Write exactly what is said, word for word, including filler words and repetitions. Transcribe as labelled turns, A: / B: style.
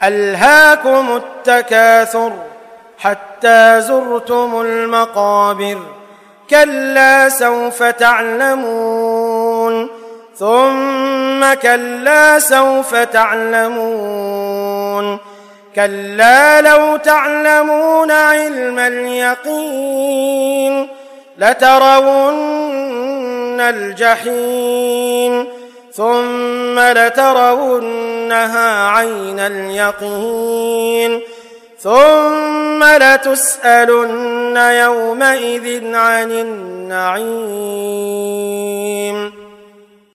A: ألهاكم التكاثر حتى زرتم المقابر كلا سوف تعلمون ثم كلا سوف تعلمون كلا لو تعلمون علم اليقين لترون الجحيم ثم لترونها عين اليقين ثم لتسألن يومئذ عن النعيم.